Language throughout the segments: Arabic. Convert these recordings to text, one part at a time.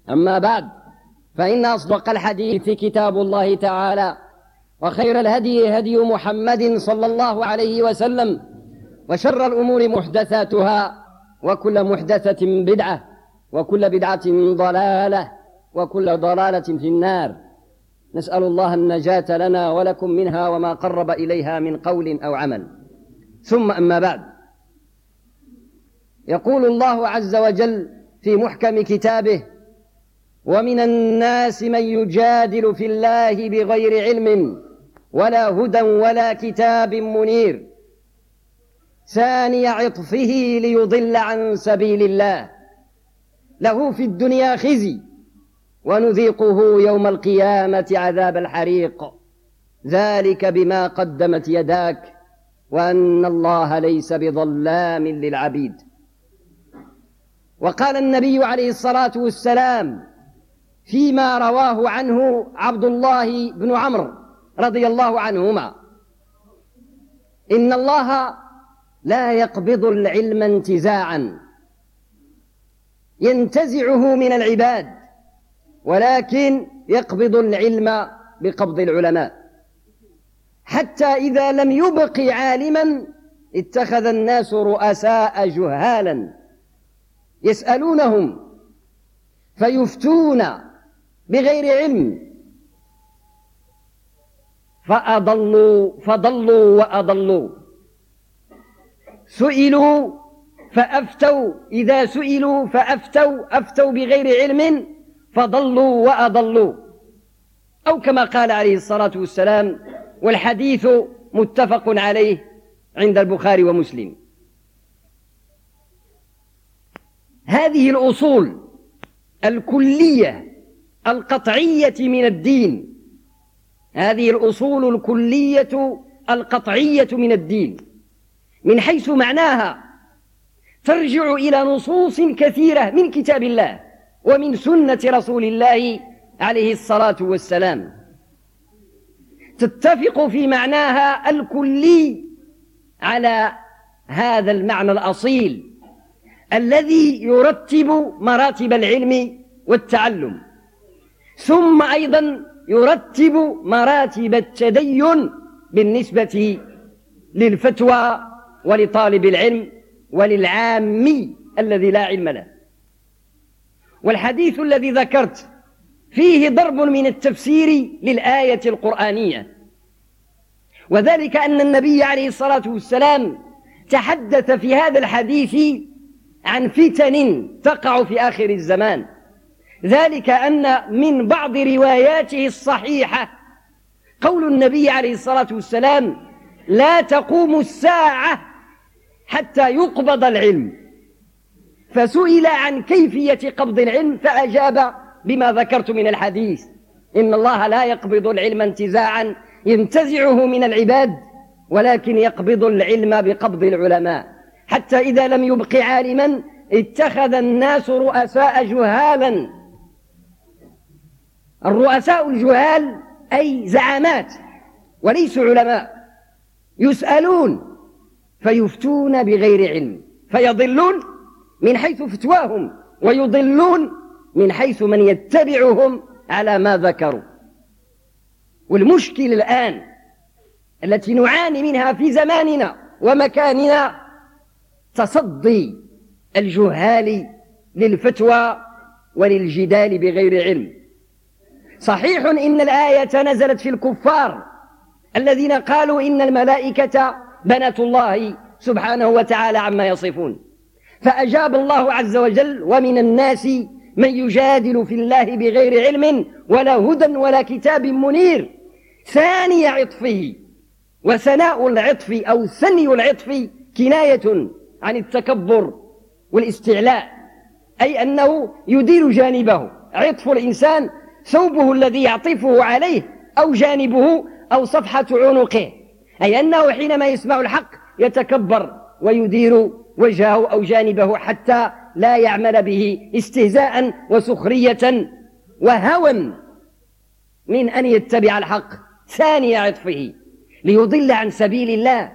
أما بعد، فإن أصدق الحديث كتاب الله تعالى، وخير الهدي هدي محمد صلى الله عليه وسلم، وشر الأمور محدثاتها، وكل محدثة بدعة، وكل بدعة ضلالة، وكل ضلالة في النار. نسأل الله النجاة لنا ولكم منها وما قرب إليها من قول أو عمل. ثم أما بعد، يقول الله عز وجل في محكم كتابه: ومن الناس من يجادل في الله بغير علم ولا هدى ولا كتاب منير، ثاني عطفه ليضل عن سبيل الله، له في الدنيا خزي ونذيقه يوم القيامة عذاب الحريق، ذلك بما قدمت يداك وأن الله ليس بظلام للعبيد. وقال النبي عليه الصلاة والسلام فيما رواه عنه عبد الله بن عمرو رضي الله عنهما: إن الله لا يقبض العلم انتزاعا ينتزعه من العباد، ولكن يقبض العلم بقبض العلماء، حتى إذا لم يبق عالما اتخذ الناس رؤساء جهالا يسألونهم فيفتون بغير علم فضلوا وأضلوا، سئلوا فأفتوا، إذا سئلوا أفتوا بغير علم فضلوا وأضلوا، أو كما قال عليه الصلاة والسلام، والحديث متفق عليه عند البخاري ومسلم. هذه الأصول الكلية القطعية من الدين، هذه الأصول الكلية القطعية من الدين من حيث معناها ترجع إلى نصوص كثيرة من كتاب الله ومن سنة رسول الله عليه الصلاة والسلام، تتفق في معناها الكلي على هذا المعنى الأصيل الذي يرتب مراتب العلم والتعلم، ثم أيضا يرتب مراتب التدين بالنسبة للفتوى ولطالب العلم وللعامي الذي لا علم له. والحديث الذي ذكرت فيه ضرب من التفسير للآية القرآنية، وذلك أن النبي عليه الصلاة والسلام تحدث في هذا الحديث عن فتن تقع في آخر الزمان، ذلك أن من بعض رواياته الصحيحة قول النبي عليه الصلاة والسلام: لا تقوم الساعة حتى يقبض العلم. فسئل عن كيفية قبض العلم فأجاب بما ذكرت من الحديث: إن الله لا يقبض العلم انتزاعا ينتزعه من العباد، ولكن يقبض العلم بقبض العلماء، حتى إذا لم يبق عالما اتخذ الناس رؤساء جهالا. الرؤساء الجهال أي زعامات وليسوا علماء، يسألون فيفتون بغير علم، فيضلون من حيث فتواهم ويضلون من حيث من يتبعهم على ما ذكروا. والمشكلة الآن التي نعاني منها في زماننا ومكاننا تصدي الجهال للفتوى وللجدال بغير علم. صحيح إن الآية نزلت في الكفار الذين قالوا إن الملائكة بنات الله سبحانه وتعالى عما يصفون، فأجاب الله عز وجل: ومن الناس من يجادل في الله بغير علم ولا هدى ولا كتاب منير، ثاني عطفه. وثناء العطف أو ثني العطف كناية عن التكبر والاستعلاء، أي أنه يدير جانبه. عطف الإنسان ثوبه الذي يعطفه عليه أو جانبه أو صفحة عنقه، أي أنه حينما يسمع الحق يتكبر ويدير وجهه أو جانبه حتى لا يعمل به استهزاء وسخرية وهوى من أن يتبع الحق. ثاني عطفه ليضل عن سبيل الله،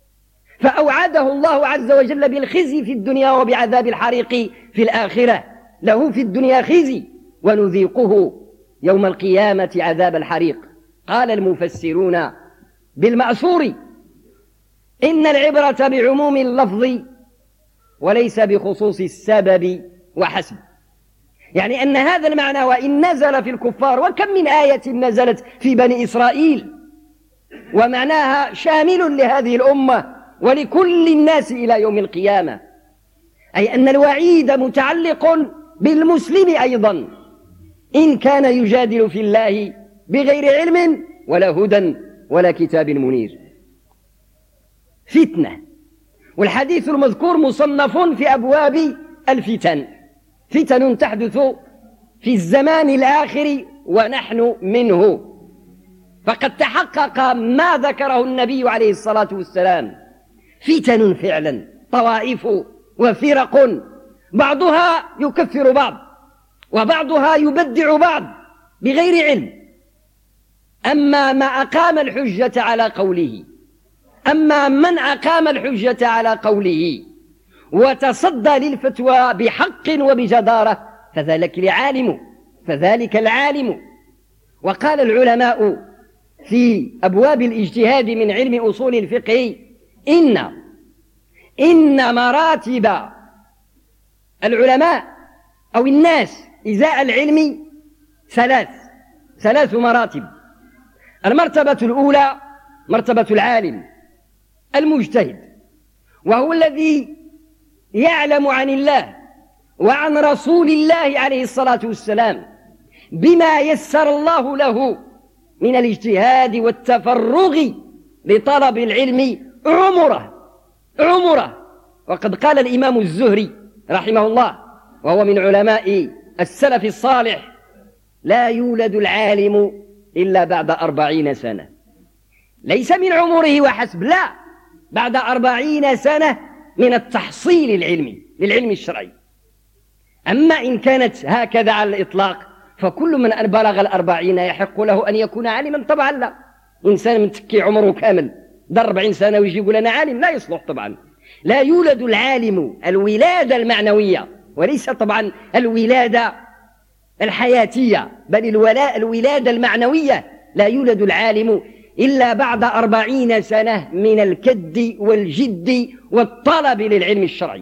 فأوعده الله عز وجل بالخزي في الدنيا وبعذاب الحريق في الآخرة، له في الدنيا خزي ونذيقه يوم القيامة عذاب الحريق. قال المفسرون بالمأثور: إن العبرة بعموم اللفظ وليس بخصوص السبب وحسب. يعني أن هذا المعنى وإن نزل في الكفار، وكم من آية نزلت في بني إسرائيل ومعناها شامل لهذه الأمة ولكل الناس إلى يوم القيامة، أي أن الوعيد متعلق بالمسلم أيضا إن كان يجادل في الله بغير علم ولا هدى ولا كتاب منير. فتنة، والحديث المذكور مصنف في أبواب الفتن، فتن تحدث في الزمان الآخر ونحن منه. فقد تحقق ما ذكره النبي عليه الصلاة والسلام، فتن فعلا، طوائف وفرق، بعضها يكفر بعض وبعضها يبدع بعض بغير علم. أما من أقام الحجة على قوله وتصدى للفتوى بحق وبجدارة فذلك العالم. وقال العلماء في أبواب الاجتهاد من علم أصول الفقه: إن مراتب العلماء أو الناس إزاء العلم ثلاث مراتب. المرتبة الأولى مرتبة العالم المجتهد، وهو الذي يعلم عن الله وعن رسول الله عليه الصلاة والسلام بما يسر الله له من الاجتهاد والتفرغ لطلب العلم عمره. وقد قال الإمام الزهري رحمه الله وهو من علماء السلف الصالح: لا يولد العالم إلا بعد 40 سنة. ليس من عمره وحسب، لا، بعد 40 سنة من التحصيل العلمي للعلم الشرعي. أما إن كانت هكذا على الإطلاق فكل من بلغ 40 يحق له أن يكون عالما؟ طبعا لا. إنسان متكي عمره كامل ده 40 سنة ويجي يقول أنا عالم، لا يصلح طبعا. لا يولد العالم الولادة المعنوية، وليس طبعا الولادة الحياتية، بل الولادة المعنوية. لا يولد العالم إلا بعد 40 سنة من الكد والجد والطلب للعلم الشرعي.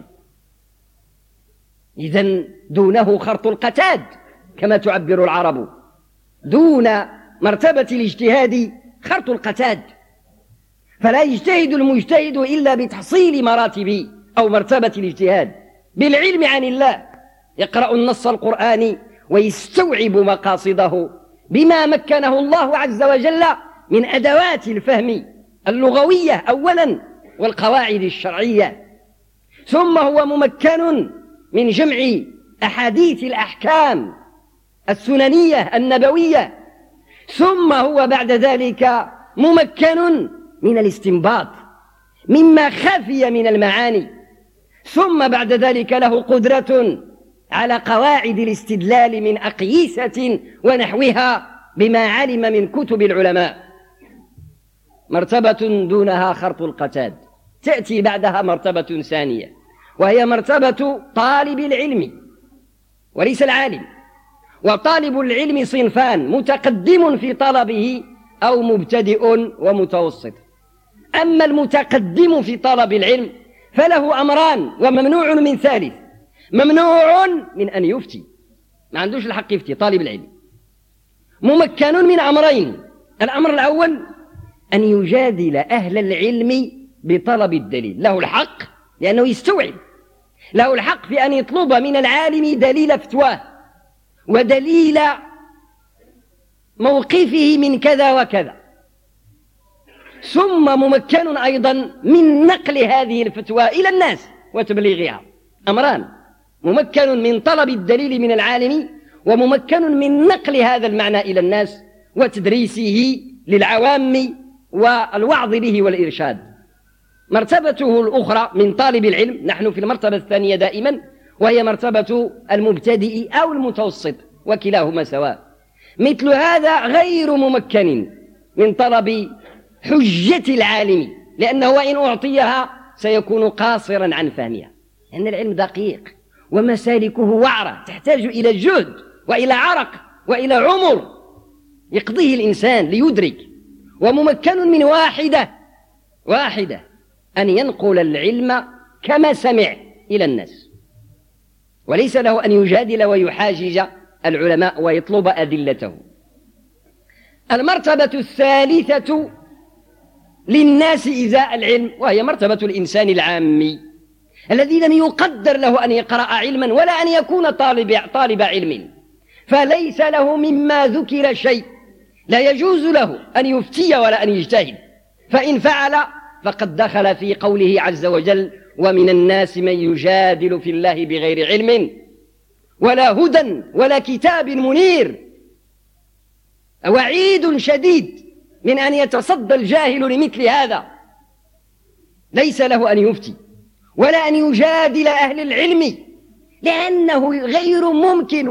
إذن دونه خرط القتاد كما تعبر العرب، دون مرتبة الاجتهاد خرط القتاد. فلا يجتهد المجتهد إلا بتحصيل مراتب أو مرتبة الاجتهاد بالعلم عن الله، يقرأ النص القرآني ويستوعب مقاصده بما مكنه الله عز وجل من أدوات الفهم اللغوية أولا والقواعد الشرعية، ثم هو ممكن من جمع أحاديث الأحكام السننية النبوية، ثم هو بعد ذلك ممكن من الاستنباط مما خفي من المعاني، ثم بعد ذلك له قدرة على قواعد الاستدلال من أقيسة ونحوها بما علم من كتب العلماء. مرتبة دونها خرط القتاد. تأتي بعدها مرتبة ثانية، وهي مرتبة طالب العلم وليس العالم. وطالب العلم صنفان: متقدم في طلبه أو مبتدئ ومتوسط. أما المتقدم في طلب العلم فله أمران وممنوع من ثالث: ممنوع من أن يفتي، ما عندوش الحق يفتي طالب العلم. ممكن من أمرين: الأمر الأول أن يجادل أهل العلم بطلب الدليل، له الحق لأنه يستوعب، له الحق في أن يطلب من العالم دليل فتواه ودليل موقفه من كذا وكذا. ثم ممكن أيضا من نقل هذه الفتوى إلى الناس وتبليغها. أمران: ممكن من طلب الدليل من العالم، وممكن من نقل هذا المعنى إلى الناس وتدريسه للعوام والوعظ به والإرشاد. مرتبته الأخرى من طالب العلم، نحن في المرتبة الثانية دائما، وهي مرتبة المبتدئ أو المتوسط، وكلاهما سواء. مثل هذا غير ممكن من طلب حجة العالم، لأنه وإن أعطيها سيكون قاصرا عن فهمها، لأن العلم دقيق ومسالكه وعرة، تحتاج إلى جهد وإلى عرق وإلى عمر يقضيه الإنسان ليدرك. وممكن من واحدة أن ينقل العلم كما سمع إلى الناس، وليس له أن يجادل ويحاجج العلماء ويطلب أدلته. المرتبة الثالثة للناس إزاء العلم، وهي مرتبة الإنسان العامي الذي لم يقدر له أن يقرأ علما ولا أن يكون طالب علم، فليس له مما ذكر شيء، لا يجوز له أن يفتي ولا أن يجتهد، فإن فعل فقد دخل في قوله عز وجل: ومن الناس من يجادل في الله بغير علم ولا هدى ولا كتاب منير. وعيد شديد من أن يتصدى الجاهل لمثل هذا، ليس له أن يفتي ولا أن يجادل أهل العلم، لأنه غير ممكن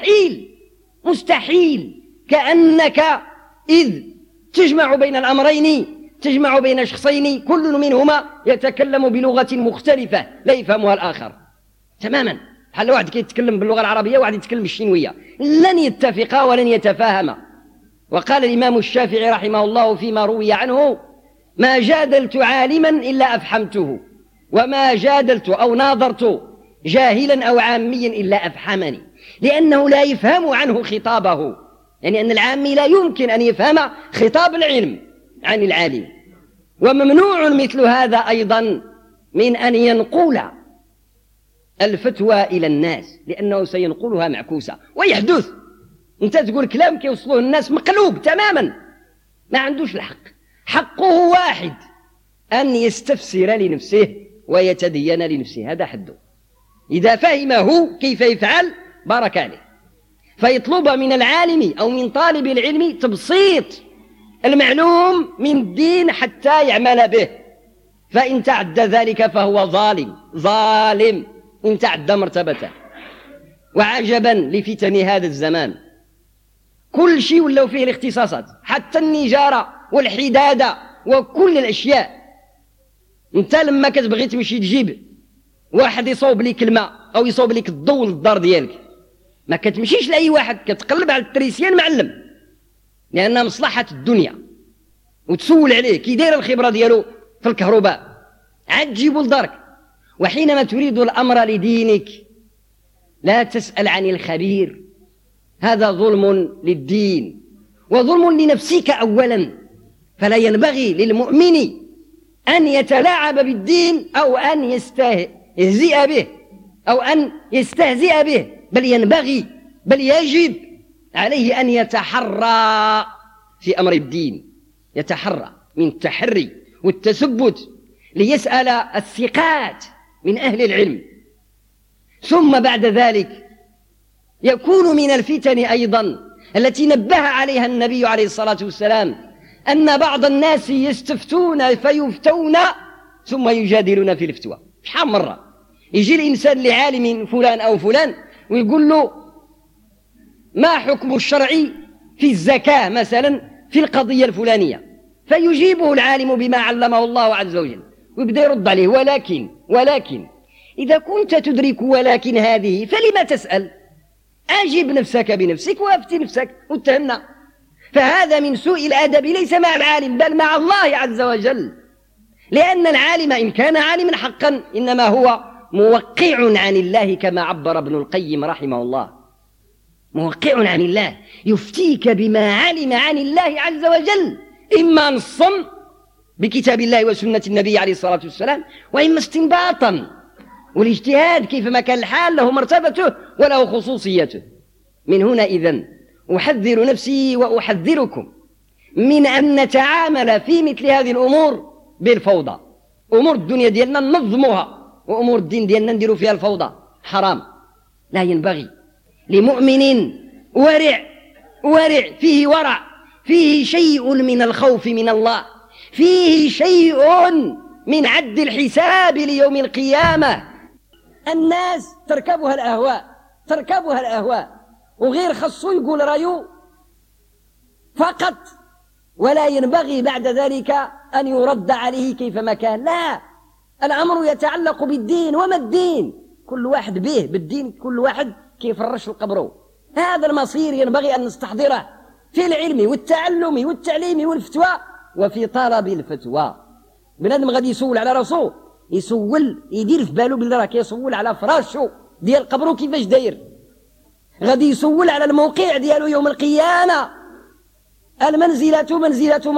مستحيل، كأنك إذ تجمع بين الأمرين، تجمع بين شخصين كل منهما يتكلم بلغة مختلفة لا يفهمها الآخر تماما. بحال واحد يتكلم باللغة العربية وواحد يتكلم بالشينوية، لن يتفقا ولن يتفاهما. وقال الإمام الشافعي رحمه الله فيما روي عنه: ما جادلت عالما إلا أفحمته، وما جادلت أو ناظرت جاهلا أو عاميا إلا أفحمني، لأنه لا يفهم عنه خطابه، يعني أن العامي لا يمكن أن يفهم خطاب العلم عن العالم. وممنوع مثل هذا أيضا من أن ينقل الفتوى إلى الناس، لأنه سينقلها معكوسة ويحدث. أنت تقول كلام كيوصلوه الناس مقلوب تماما، ما عندوش الحق، حقه واحد: أن يستفسر لنفسه ويتدين لنفسه، هذا حده. إذا فهمه كيف يفعل بارك عليه. فيطلب من العالم أو من طالب العلم تبسيط المعلوم من الدين حتى يعمل به، فإن تعدى ذلك فهو ظالم إن تعدى مرتبته. وعجبا لفتن هذا الزمان، كل شيء ولو فيه الاختصاصات، حتى النجارة والحدادة وكل الأشياء. انت لما كتبغي تمشي تجيب واحد يصوب لك الماء أو يصوب لك الضوء للدار ديالك، ما كتمشيش لأي واحد، كتقلب على التريسيان معلم، لأنها مصلحة الدنيا، وتسول عليه كي داير الخبرة ديالو في الكهرباء، عاد تجيبه لدارك. وحينما تريد الأمر لدينك لا تسأل عن الخبير، هذا ظلم للدين وظلم لنفسك أولا. فلا ينبغي للمؤمن أن يتلاعب بالدين أو أن يستهزئ به أو أن يستهزئ به، بل يجب عليه أن يتحرى في أمر الدين، يتحرى من التحري والتثبت ليسأل الثقات من أهل العلم. ثم بعد ذلك يكون من الفتن أيضا التي نبه عليها النبي عليه الصلاة والسلام أن بعض الناس يستفتون فيفتون ثم يجادلون في الفتوى. شحال مرة يجي الإنسان لعالم فلان أو فلان ويقول له: ما حكم الشرع في الزكاة مثلا في القضية الفلانية؟ فيجيبه العالم بما علمه الله عز وجل ويبدأ يرد عليه: ولكن إذا كنت تدرك ولكن هذه فلما تسأل؟ أجب نفسك بنفسك وأفتي نفسك واتهمنا. فهذا من سوء الأدب ليس مع العالم بل مع الله عز وجل، لأن العالم إن كان عالما حقا إنما هو موقع عن الله، كما عبر ابن القيم رحمه الله، موقع عن الله، يفتيك بما علم عن الله عز وجل، إما نصا بكتاب الله وسنة النبي عليه الصلاة والسلام، وإما استنباطا. والاجتهاد كيفما كان الحال له مرتبته وله خصوصيته. من هنا إذن أحذر نفسي وأحذركم من أن نتعامل في مثل هذه الأمور بالفوضى. أمور الدنيا ديالنا ننظمها، وأمور الدين ديالنا نديروا فيها الفوضى، حرام. لا ينبغي لمؤمن ورع فيه ورع، فيه شيء من الخوف من الله، فيه شيء من عد الحساب ليوم القيامة. الناس تركبها الأهواء وغير خصو يقول رأيه فقط، ولا ينبغي بعد ذلك أن يرد عليه كيفما كان. لا، الأمر يتعلق بالدين. وما الدين؟ كل واحد به بالدين، كل واحد كيفرش القبر. هذا المصير ينبغي أن نستحضره في العلم والتعلم والتعليم والفتوى وفي طلب الفتوى. بنادم غادي يسول على راسو يسول يدير في بالو بلي راه كيسول على فراشو ديال قبرو كيفاش داير، غادي يسول على الموقع ديالو يوم القيامة. المنزلة منزلة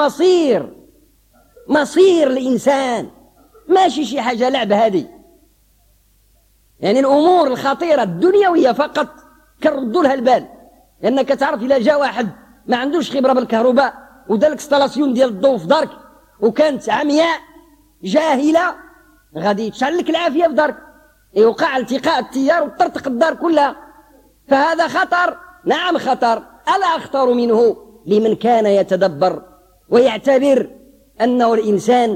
مصير الإنسان، ماشي شي حاجة لعب هذه. يعني الأمور الخطيرة الدنيوية فقط كنردوا لها البال، لأنك تعرف إلا جاء واحد ما عندوش خبرة بالكهرباء ودار اكستالاسيون ديال الضوء في دارك وكانت عمياء جاهلة، غادي يتشعلك العافية في دارك، يوقع التقاء التيار وتطرطق الدار كلها. فهذا خطر، نعم خطر، ألا أخطر منه لمن كان يتدبر ويعتبر أنه الإنسان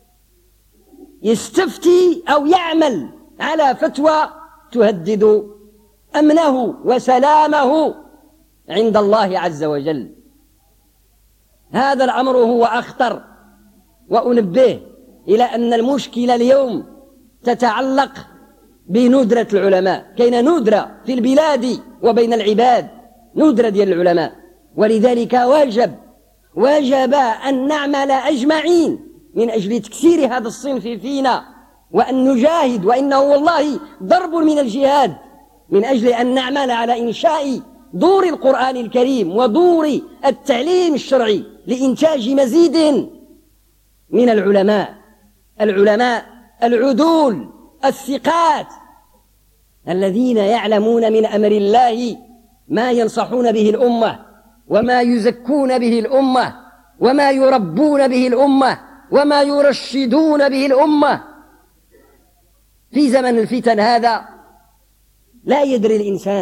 يستفتي أو يعمل على فتوى تهدد أمنه وسلامه عند الله عز وجل. هذا الأمر هو أخطر. وأنبه إلى أن المشكلة اليوم تتعلق بندرة العلماء. كاين ندرة في البلاد وبين العباد، ندرة ديال العلماء، ولذلك وجب أن نعمل أجمعين من أجل تكسير هذا الصنف فينا، وأن نجاهد، وإنه والله ضرب من الجهاد، من أجل أن نعمل على إنشاء دور القرآن الكريم ودور التعليم الشرعي لإنتاج مزيد من العلماء العدول الثقات الذين يعلمون من أمر الله ما ينصحون به الأمة وما يزكون به الأمة وما يربون به الأمة وما يرشدون به الأمة. في زمن الفتن هذا لا يدري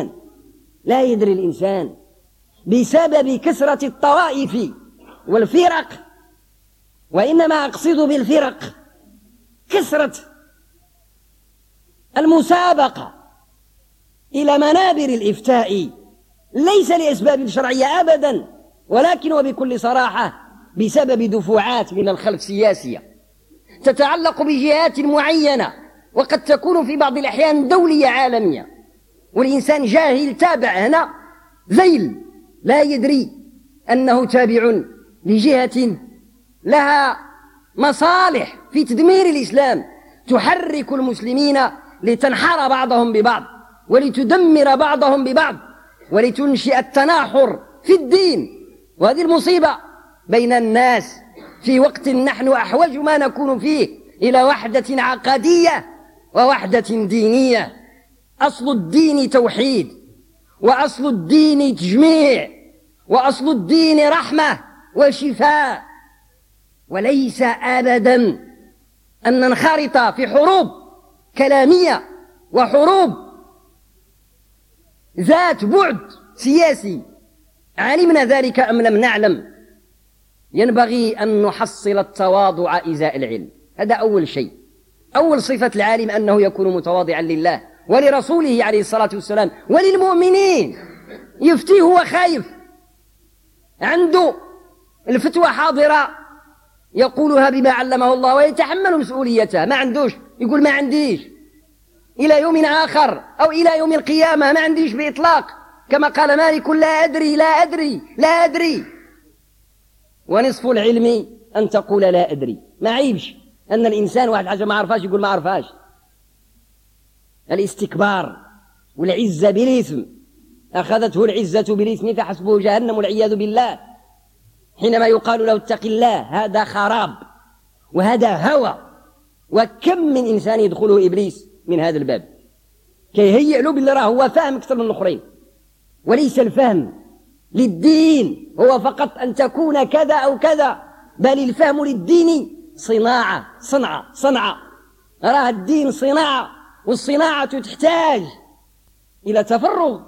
الإنسان بسبب كثرة الطوائف والفرق، وإنما أقصد بالفرق كثرة المسابقة إلى منابر الإفتاء، ليس لأسباب شرعية أبدا، ولكن وبكل صراحة بسبب دفعات من الخلف سياسية تتعلق بجهات معينة، وقد تكون في بعض الأحيان دولية عالمية، والإنسان جاهل تابع هنا ذيل لا يدري أنه تابع لجهة لها مصالح في تدمير الإسلام، تحرك المسلمين لتنحر بعضهم ببعض ولتدمر بعضهم ببعض ولتنشئ التناحر في الدين. وهذه المصيبة بين الناس في وقت نحن أحوج ما نكون فيه إلى وحدة عقدية ووحدة دينية. أصل الدين توحيد، وأصل الدين تجميع، وأصل الدين رحمة وشفاء، وليس أبدا أن ننخرط في حروب كلامية وحروب ذات بعد سياسي. علمنا ذلك أم لم نعلم، ينبغي أن نحصل التواضع إزاء العلم. هذا أول شيء، أول صفة العالم أنه يكون متواضعا لله ولرسوله عليه الصلاة والسلام وللمؤمنين. يفتي هو خايف، عنده الفتوى حاضرة يقولها بما علمه الله ويتحمل مسؤوليتها، ما عندوش يقول ما عنديش إلى يوم آخر أو إلى يوم القيامة، ما عنديش بإطلاق، كما قال مالك لا أدري لا أدري لا أدري. ونصف العلم أن تقول لا أدري. ما عيبش أن الإنسان واحد حاجة ما عرفاش يقول ما عرفاش. الاستكبار والعزة بالإثم، أخذته العزة بالإثم فحسبه جهنم والعياذ بالله. حينما يقال له اتق الله هذا خراب وهذا هوى. وكم من إنسان يدخله إبليس من هذا الباب كيهيئ له بالله هو فاهم أكثر من الآخرين، وليس الفهم للدين هو فقط أن تكون كذا أو كذا، بل الفهم للدين صنعة. راه الدين صناعة، والصناعة تحتاج إلى تفرغ.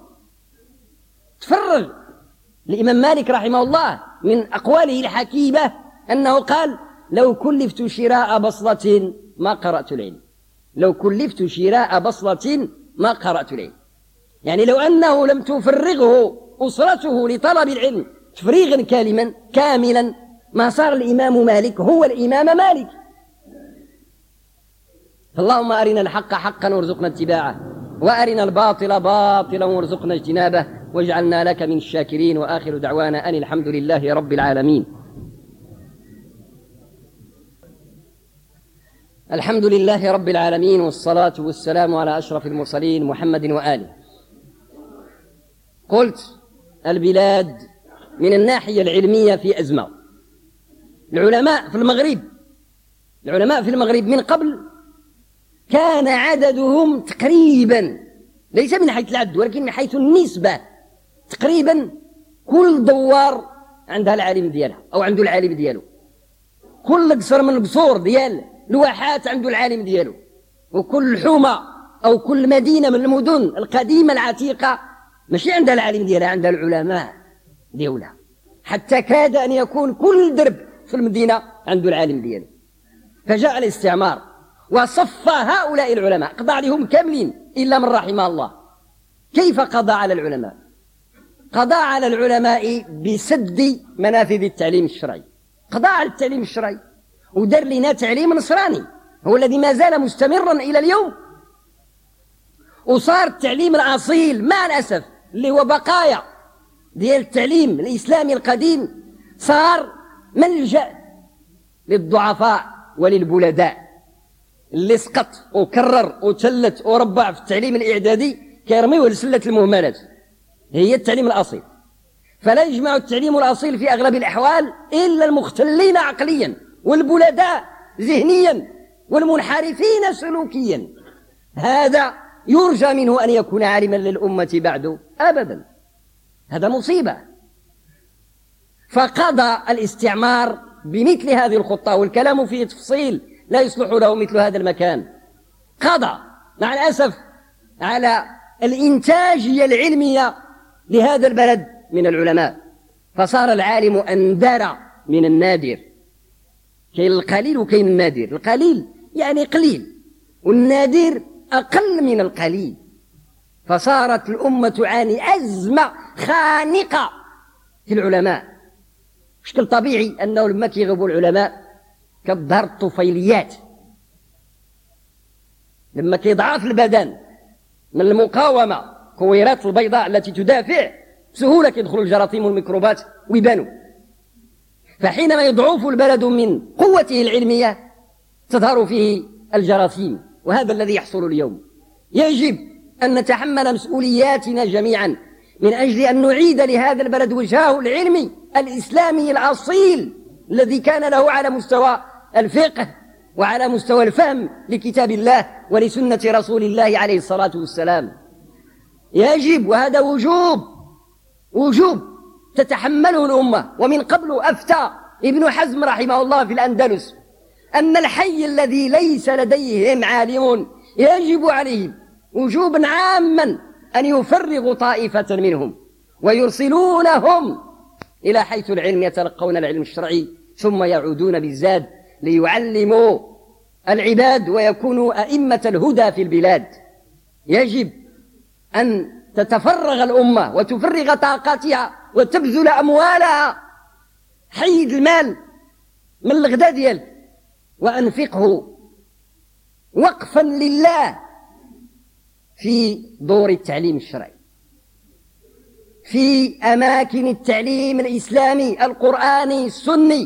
الإمام مالك رحمه الله من أقواله الحكيمة أنه قال لو كلفت شراء بصلة ما قرأت العلم. لو كلفت شراء بصلة ما قرأت العلم، يعني لو أنه لم تفرغه أسرته لطلب العلم تفريغا كاملا ما صار الإمام مالك هو الإمام مالك. اللهم أرنا الحق حقا وارزقنا اتباعه، وأرنا الباطل باطلا وارزقنا اجتنابه واجعلنا لك من الشاكرين. وآخر دعوانا أن الحمد لله رب العالمين. الحمد لله رب العالمين، والصلاة والسلام على أشرف المرسلين محمد وآله. قلت البلاد من الناحية العلمية في أزمة. العلماء في المغرب من قبل كان عددهم تقريبا، ليس من حيث العد ولكن من حيث النسبة، تقريبا كل دوار عندها العالم ديالها أو عنده العالم دياله، كل قصر من القصور ديال الواحات عنده العالم دياله، وكل حومة أو كل مدينة من المدن القديمة العتيقة ماشي عندها العالم ديالها، عندها العلماء ديالها، حتى كاد أن يكون كل درب في المدينة عنده العالم دياله. فجاء الاستعمار وصف هؤلاء العلماء، قضى عليهم كاملين إلا من رحم الله. كيف قضى على العلماء؟ قضى على العلماء بسد منافذ التعليم الشرعي، قضى على التعليم الشرعي ودار لنا تعليم نصراني هو الذي ما زال مستمرا إلى اليوم. وصار التعليم الأصيل مع الأسف اللي هو بقايا ديال التعليم الإسلامي القديم، صار ملجأ للضعفاء وللبلداء. اللي سقط وكرر وتلت وربع في التعليم الإعدادي كيرميوه لسلة المهملات، هي التعليم الأصيل. فلا يجمع التعليم الأصيل في أغلب الأحوال إلا المختلين عقليا والبلداء ذهنيا والمنحرفين سلوكيا. هذا يرجى منه أن يكون عالما للأمة بعد؟ أبدا، هذا مصيبة. فقضى الاستعمار بمثل هذه الخطة، والكلام فيه تفصيل لا يصلح له مثل هذا المكان. قضى مع الأسف على الإنتاجية العلمية لهذا البلد من العلماء، فصار العالم أندر من النادر. كاين القليل وكاين النادر، القليل يعني قليل والنادر أقل من القليل. فصارت الأمة تعاني أزمة خانقة في العلماء. بشكل طبيعي أنه لما كيغيبوا العلماء كتظهر الطفيليات، لما كيضعف البدن من المقاومة، كويرات البيضاء التي تدافع بسهولة كيدخل الجراثيم والميكروبات ويبانوا. فحينما يضعف البلد من قوته العلمية تظهر فيه الجراثيم، وهذا الذي يحصل اليوم. يجب أن نتحمل مسؤولياتنا جميعا من أجل أن نعيد لهذا البلد وجهه العلمي الإسلامي الأصيل الذي كان له على مستوى الفقه وعلى مستوى الفهم لكتاب الله ولسنة رسول الله عليه الصلاة والسلام. يجب، وهذا وجوب تتحمله الأمة. ومن قبل أفتى ابن حزم رحمه الله في الأندلس أن الحي الذي ليس لديهم عالم يجب عليهم وجوبا عاما أن يفرغوا طائفة منهم ويرسلونهم إلى حيث العلم يتلقون العلم الشرعي، ثم يعودون بالزاد ليعلموا العباد ويكونوا أئمة الهدى في البلاد. يجب أن تتفرغ الأمة وتفرغ طاقاتها وتبذل أموالها، حيد المال من الغدا ديالك وأنفقه وقفا لله في دور التعليم الشرعي، في أماكن التعليم الإسلامي القرآني السني.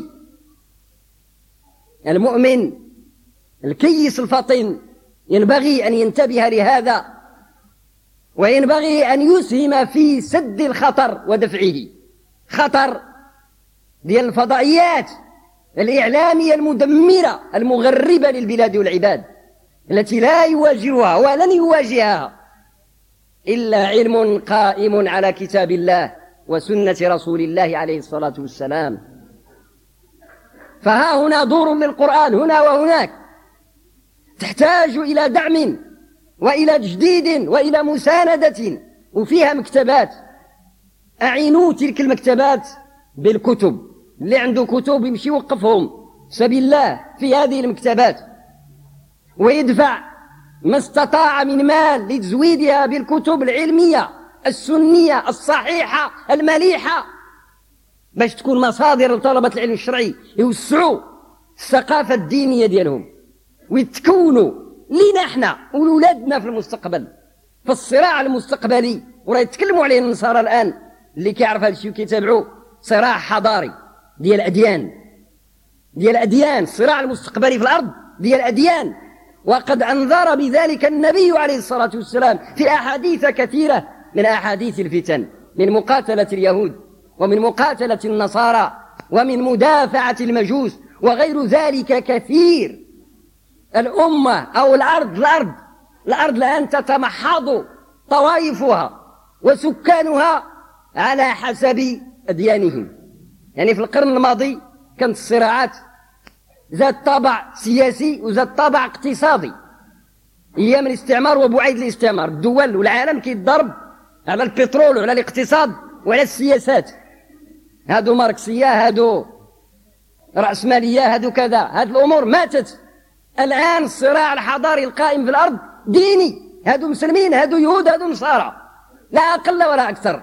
المؤمن الكيس الفطن ينبغي أن ينتبه لهذا، وينبغي أن يسهم في سد الخطر ودفعه. خطر ديال الفضائيات الإعلامية المدمرة المغربة للبلاد والعباد، التي لا يواجهها ولن يواجهها إلا علم قائم على كتاب الله وسنة رسول الله عليه الصلاة والسلام. فها هنا دور للقرآن هنا وهناك، تحتاج إلى دعم وإلى تجديد وإلى مساندة، وفيها مكتبات. أعينوا تلك المكتبات بالكتب، اللي عنده كتب يمشي يوقفهم سبيل الله في هذه المكتبات، ويدفع ما استطاع من مال لتزويدها بالكتب العلمية السنية الصحيحة المليحة، باش تكون مصادر لطلبة العلم الشرعي يوسعوا الثقافة الدينية ديالهم ويتكونوا لنا احنا وولادنا في المستقبل في الصراع المستقبلي وراه يتكلموا عليه النصارى الآن اللي كيعرف هذا الشيء وكيتابعوا، صراع حضاري ديال الأديان، الصراع المستقبلي في الأرض ديال الأديان. وقد أنذر بذلك النبي عليه الصلاة والسلام في أحاديث كثيرة من أحاديث الفتن، من مقاتلة اليهود ومن مقاتلة النصارى ومن مدافعة المجوس وغير ذلك كثير. الأمة أو الأرض الآن تتمحض طوائفها وسكانها على حسب أديانهم. يعني في القرن الماضي كانت الصراعات ذات طابع سياسي وذات طابع اقتصادي. أيام الاستعمار وبعيد الاستعمار الدول والعالم كيتضرب على البترول وعلى الاقتصاد وعلى السياسات، هادو ماركسية، هادو رأسمالية، هادو كذا، هاد الأمور ماتت. الآن الصراع الحضاري القائم في الأرض ديني، هادو مسلمين، هادو يهود، هادو نصارى، لا أقل ولا أكثر.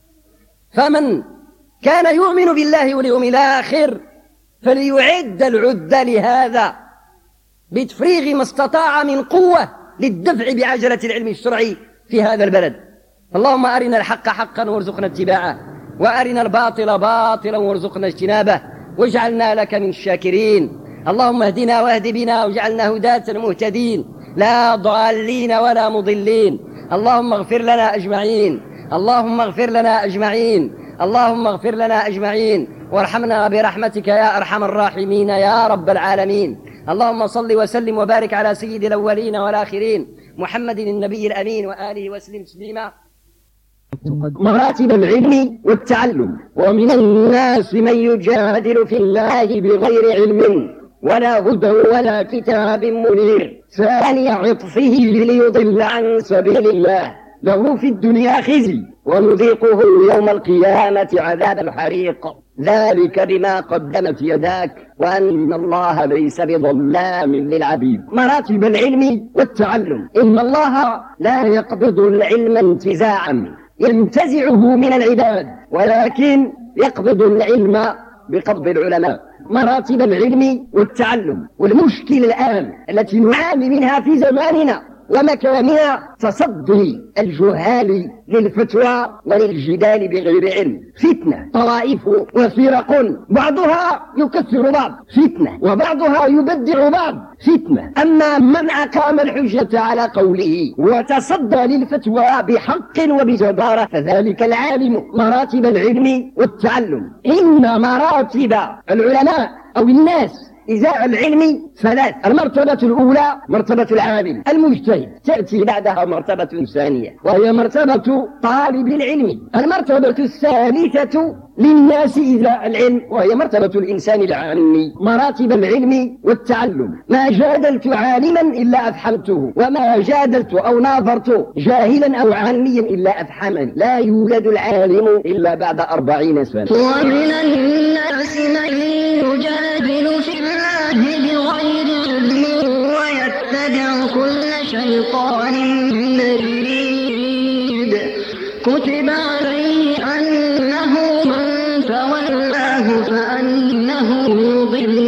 فمن كان يؤمن بالله واليوم الآخر فليعد العدة لهذا بتفريغ ما استطاع من قوة للدفع بعجلة العلم الشرعي في هذا البلد. اللهم أرنا الحق حقا وارزقنا اتباعه، وأرنا الباطل باطلا وارزقنا اجتنابه، واجعلنا لك من الشاكرين. اللهم اهدنا واهد بنا واجعلنا هداة مهتدين لا ضالين ولا مضلين. اللهم اغفر لنا أجمعين، اللهم اغفر لنا أجمعين، اللهم اغفر لنا أجمعين، وارحمنا برحمتك يا أرحم الراحمين يا رب العالمين. اللهم صل وسلم وبارك على سيد الأولين والآخرين محمد النبي الأمين وآله وسلم تسليما. مراتب العلم والتعلم. ومن الناس من يجادل في الله بغير علم ولا هدى ولا كتاب منير، ثاني عطفه ليضل عن سبيل الله، له في الدنيا خزي ونذيقه يوم القيامة عذاب الحريق، ذلك بما قدمت يداك وأن الله ليس بظلام للعبيد. مراتب العلم والتعلم. إن الله لا يقبض العلم انتزاعا ينتزعه من العباد، ولكن يقبض العلم بقبض العلماء. مراتب العلم والتعلم. والمشكلة الآن التي نعاني منها في زماننا ومكاننا تصدي الجهال للفتوى وللجدال بغير علم. فتنة، طوائف وفرق، بعضها يكفر بعض، فتنة، وبعضها يبدع بعض، فتنة. أما من أقام الحجة على قوله وتصدى للفتوى بحق وبجدارة فذلك العالم. مراتب العلم والتعلم. إن مراتب العلماء أو الناس إزاء العلم ثلاث. المرتبة الأولى مرتبة العالم المجتهد، تأتي بعدها مرتبة ثانية وهي مرتبة طالب العلم. المرتبة الثالثة للناس إزاء العلم وهي مرتبة الإنسان العامي. مراتب العلم والتعلم. ما جادلت عالما إلا أفحمته، وما جادلت أو ناظرت جاهلا أو عاميا إلا أفحمني. لا يولد العالم إلا بعد 40 سنة. ومن الناس من يجادل في الله بغير علم ويتبع كل شيطان مريد، كتب عليه أنه من تولاه فأنه يضل